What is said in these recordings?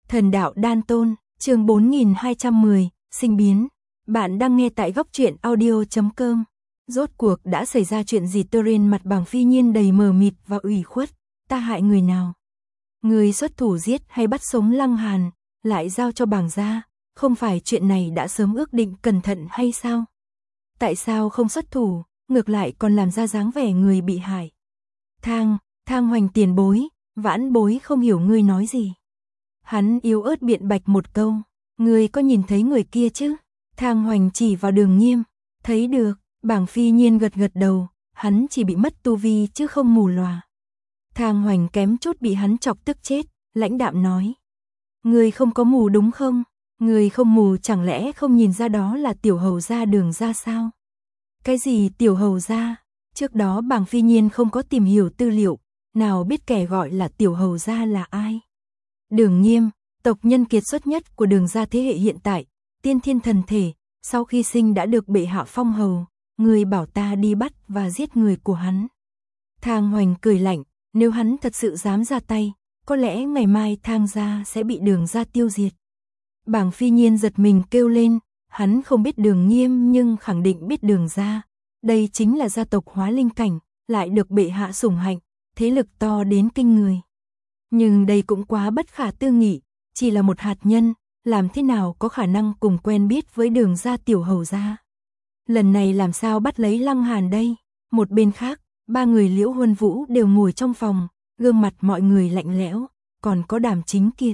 Thần đạo đan tôn, chương 4210, sinh biến. Bạn đang nghe tại góc truyện audio.com. Rốt cuộc đã xảy ra chuyện gì? Turin mặt Bàng Phi Nhiên đầy mờ mịt và ủy khuất. Ta hại người nào? Người xuất thủ giết hay bắt sống Lăng Hàn, lại giao cho Bàng gia, không phải chuyện này đã sớm ước định cẩn thận hay sao? Tại sao không xuất thủ, ngược lại còn làm ra dáng vẻ người bị hại? Thang Hoành tiền bối, vãn bối không hiểu ngươi nói gì. Hắn yếu ớt biện bạch một câu, ngươi có nhìn thấy người kia chứ? Thang Hoành chỉ vào Đường Nghiêm, thấy được. Bàng Phi Nhiên gật gật đầu, hắn chỉ bị mất tu vi chứ không mù lòa. Thang Hoành kém chút bị hắn chọc tức chết, lãnh đạm nói. Ngươi không có mù đúng không? Ngươi không mù chẳng lẽ không nhìn ra đó là tiểu hầu gia Đường gia sao? Cái gì tiểu hầu gia? Trước đó Bàng Phi Nhiên không có tìm hiểu tư liệu, nào biết kẻ gọi là tiểu hầu gia là ai? Đường Nghiêm, tộc nhân kiệt xuất nhất của Đường gia thế hệ hiện tại, tiên thiên thần thể, sau khi sinh đã được bệ hạ phong hầu, người bảo ta đi bắt và giết người của hắn. Thang Hoành cười lạnh, nếu hắn thật sự dám ra tay, có lẽ ngày mai Thang gia sẽ bị Đường gia tiêu diệt. Bàng Phi Nhiên giật mình kêu lên, hắn không biết Đường Nghiêm nhưng khẳng định biết Đường gia. Đây chính là gia tộc hóa linh cảnh, lại được bệ hạ sủng hạnh, thế lực to đến kinh người. Nhưng đây cũng quá bất khả tư nghị, chỉ là một hạt nhân, làm thế nào có khả năng cùng quen biết với Đường gia tiểu hầu gia. Lần này làm sao bắt lấy Lăng Hàn đây? Một bên khác, ba người Liễu Huân Vũ đều ngồi trong phòng, gương mặt mọi người lạnh lẽo, còn có Đàm Chính Kiệt.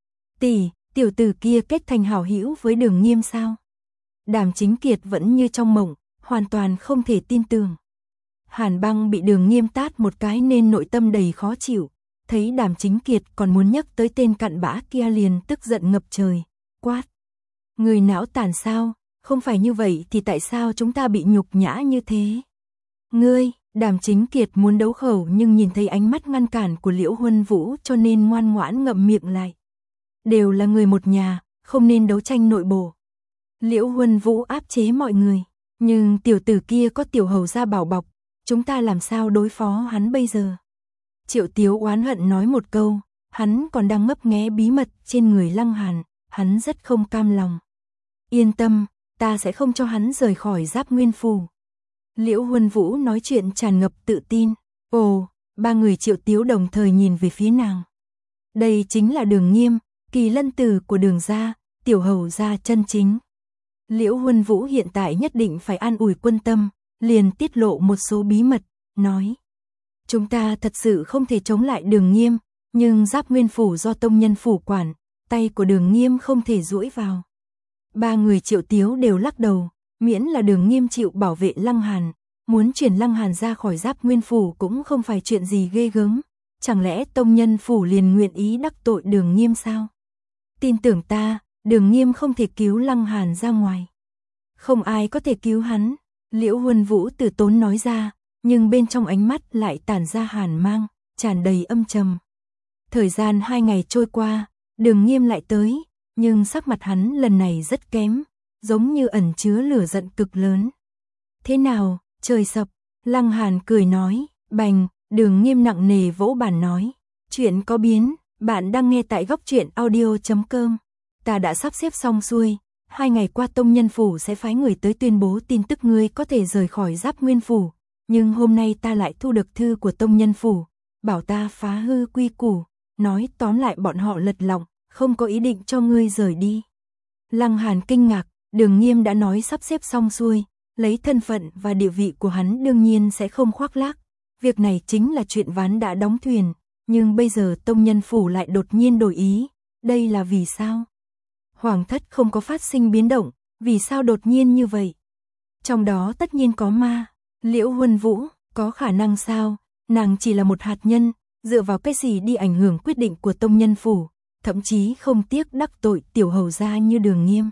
Tỷ, tiểu tử kia kết thành hảo hữu với Đường Nghiêm sao? Đàm Chính Kiệt vẫn như trong mộng, hoàn toàn không thể tin tưởng. Hàn Băng bị Đường Nghiêm tát một cái nên nội tâm đầy khó chịu, thấy Đàm Chính Kiệt còn muốn nhắc tới tên cặn bã kia liền tức giận ngập trời, quát. Người não tàn sao? Không phải như vậy thì tại sao chúng ta bị nhục nhã như thế? Ngươi, Đàm Chính Kiệt muốn đấu khẩu nhưng nhìn thấy ánh mắt ngăn cản của Liễu Huân Vũ cho nên ngoan ngoãn ngậm miệng lại. Đều là người một nhà, không nên đấu tranh nội bộ. Liễu Huân Vũ áp chế mọi người, nhưng tiểu tử kia có tiểu hầu gia bảo bọc, chúng ta làm sao đối phó hắn bây giờ? Triệu Tiếu oán hận nói một câu, hắn còn đang ngấp nghé bí mật trên người Lăng Hàn, hắn rất không cam lòng. Yên tâm, ta sẽ không cho hắn rời khỏi Giáp Nguyên Phủ. Liễu Huân Vũ nói chuyện tràn ngập tự tin. Ồ, ba người Triệu Tiếu đồng thời nhìn về phía nàng. Đây chính là Đường Nghiêm, kỳ lân tử của Đường gia, tiểu hầu gia chân chính. Liễu Huân Vũ hiện tại nhất định phải an ủi quân tâm, liền tiết lộ một số bí mật, nói. Chúng ta thật sự không thể chống lại Đường Nghiêm, nhưng Giáp Nguyên Phủ do tông nhân phủ quản, tay của Đường Nghiêm không thể duỗi vào. Ba người Triệu Tiếu đều lắc đầu, miễn là Đường Nghiêm chịu bảo vệ Lăng Hàn, muốn chuyển Lăng Hàn ra khỏi Giáp Nguyên Phủ cũng không phải chuyện gì ghê gớm, chẳng lẽ tông nhân phủ liền nguyện ý đắc tội Đường Nghiêm sao? Tin tưởng ta, Đường Nghiêm không thể cứu Lăng Hàn ra ngoài. Không ai có thể cứu hắn, Liễu Huân Vũ từ tốn nói ra, nhưng bên trong ánh mắt lại tản ra hàn mang, tràn đầy âm trầm. Thời gian 2 ngày trôi qua, Đường Nghiêm lại tới, nhưng sắc mặt hắn lần này rất kém, giống như ẩn chứa lửa giận cực lớn. Thế nào, trời sập, Lăng Hàn cười nói, bành, Đường Nghiêm nặng nề vỗ bàn nói, chuyện có biến, bạn đang nghe tại góc truyện audio.com. Ta đã sắp xếp xong xuôi, 2 ngày qua tông nhân phủ sẽ phái người tới tuyên bố tin tức ngươi có thể rời khỏi Giáp Nguyên Phủ, nhưng hôm nay ta lại thu được thư của tông nhân phủ, bảo ta phá hư quy củ, nói tóm lại bọn họ lật lọng, không có ý định cho ngươi rời đi. Lăng Hàn kinh ngạc, Đường Nghiêm đã nói sắp xếp xong xuôi, lấy thân phận và địa vị của hắn đương nhiên sẽ không khoác lác, việc này chính là chuyện ván đã đóng thuyền, nhưng bây giờ tông nhân phủ lại đột nhiên đổi ý, đây là vì sao? Hoàng thất không có phát sinh biến động, vì sao đột nhiên như vậy? Trong đó tất nhiên có ma. Liễu Huân Vũ, có khả năng sao? Nàng chỉ là một hạt nhân, dựa vào cái gì đi ảnh hưởng quyết định của tông nhân phủ, thậm chí không tiếc đắc tội tiểu hầu gia như Đường Nghiêm.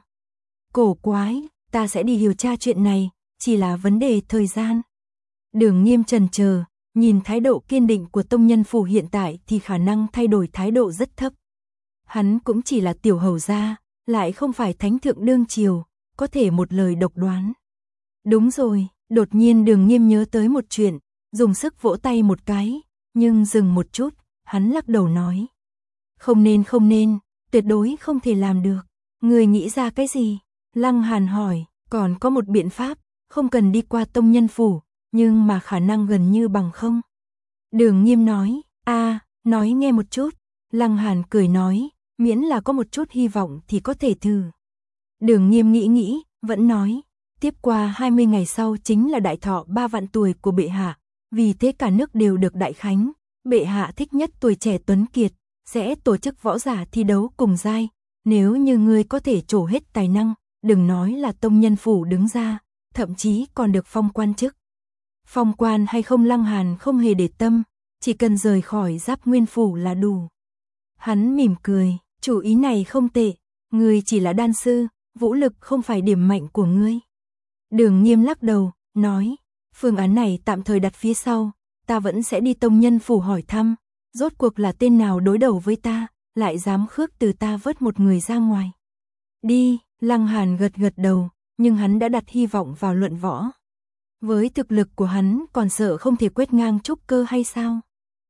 Cổ quái, ta sẽ đi điều tra chuyện này, chỉ là vấn đề thời gian. Đường Nghiêm chần chờ, nhìn thái độ kiên định của tông nhân phủ hiện tại thì khả năng thay đổi thái độ rất thấp. Hắn cũng chỉ là tiểu hầu gia, lại không phải thánh thượng đương triều, có thể một lời độc đoán. Đúng rồi, đột nhiên Đường Nghiêm nhớ tới một chuyện, dùng sức vỗ tay một cái, nhưng dừng một chút, hắn lắc đầu nói. Không nên, tuyệt đối không thể làm được. Người nghĩ ra cái gì? Lăng Hàn hỏi, còn có một biện pháp, không cần đi qua tông nhân phủ, nhưng mà khả năng gần như bằng không. Đường Nghiêm nói, nói nghe một chút. Lăng Hàn cười nói, miễn là có một chút hy vọng thì có thể thử. Đường Nghiêm nghĩ, vẫn nói, tiếp qua 20 ngày sau chính là đại thọ 3 vạn tuổi của bệ hạ, vì thế cả nước đều được đại khánh, bệ hạ thích nhất tuổi trẻ tuấn kiệt, sẽ tổ chức võ giả thi đấu cùng giai, nếu như ngươi có thể trổ hết tài năng, đừng nói là tông nhân phủ đứng ra, thậm chí còn được phong quan chức. Phong quan hay không Lăng Hàn không hề để tâm, chỉ cần rời khỏi Giáp Nguyên phủ là đủ. Hắn mỉm cười, chủ ý này không tệ, ngươi chỉ là đan sư, vũ lực không phải điểm mạnh của ngươi. Đường Nghiêm lắc đầu, nói, phương án này tạm thời đặt phía sau, ta vẫn sẽ đi tông nhân phủ hỏi thăm, rốt cuộc là tên nào đối đầu với ta, lại dám khước từ ta vớt một người ra ngoài. Đi, Lăng Hàn gật đầu, nhưng hắn đã đặt hy vọng vào luận võ. Với thực lực của hắn còn sợ không thể quét ngang trúc cơ hay sao?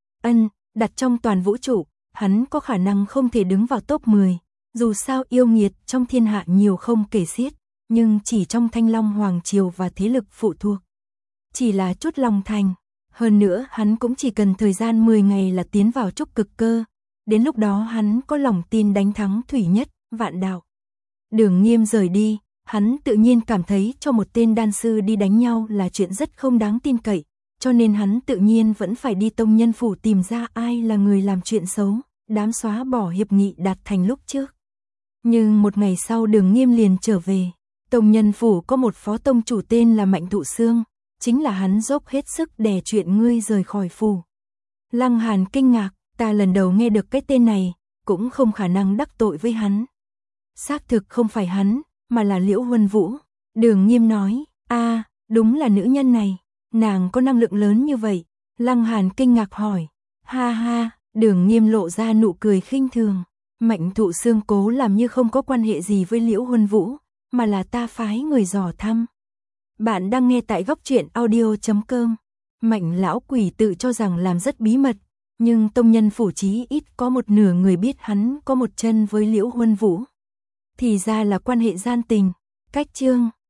Đặt trong toàn vũ trụ, hắn có khả năng không thể đứng vào top 10, dù sao yêu nghiệt trong thiên hạ nhiều không kể xiết, nhưng chỉ trong Thanh Long Hoàng Triều và thế lực phụ thuộc. Chỉ là chút lòng thành, hơn nữa hắn cũng chỉ cần thời gian 10 ngày là tiến vào trúc cực cơ, đến lúc đó hắn có lòng tin đánh thắng Thủy Nhất, Vạn Đạo. Đường Nghiêm rời đi, hắn tự nhiên cảm thấy cho một tên đan sư đi đánh nhau là chuyện rất không đáng tin cậy, cho nên hắn tự nhiên vẫn phải đi tông nhân phủ tìm ra ai là người làm chuyện xấu, đám xóa bỏ hiệp nghị đạt thành lúc trước. Nhưng một ngày sau Đường Nghiêm liền trở về, tông nhân phủ có một phó tông chủ tên là Mạnh Thụ Sương, chính là hắn dốc hết sức đè chuyện ngươi rời khỏi phủ. Lăng Hàn kinh ngạc, ta lần đầu nghe được cái tên này, cũng không khả năng đắc tội với hắn. Xác thực không phải hắn, mà là Liễu Huân Vũ. Đường Nghiêm nói, đúng là nữ nhân này, nàng có năng lượng lớn như vậy. Lăng Hàn kinh ngạc hỏi, ha, Đường Nghiêm lộ ra nụ cười khinh thường. Mạnh Thụ Sương cố làm như không có quan hệ gì với Liễu Huân Vũ, mà là ta phái người dò thăm. Bạn đang nghe tại góc truyện audio.com. Mạnh lão quỷ tự cho rằng làm rất bí mật, nhưng tông nhân phủ chí ít có một nửa người biết hắn có một chân với Liễu Huân Vũ. Thì ra là quan hệ gian tình. Cách chương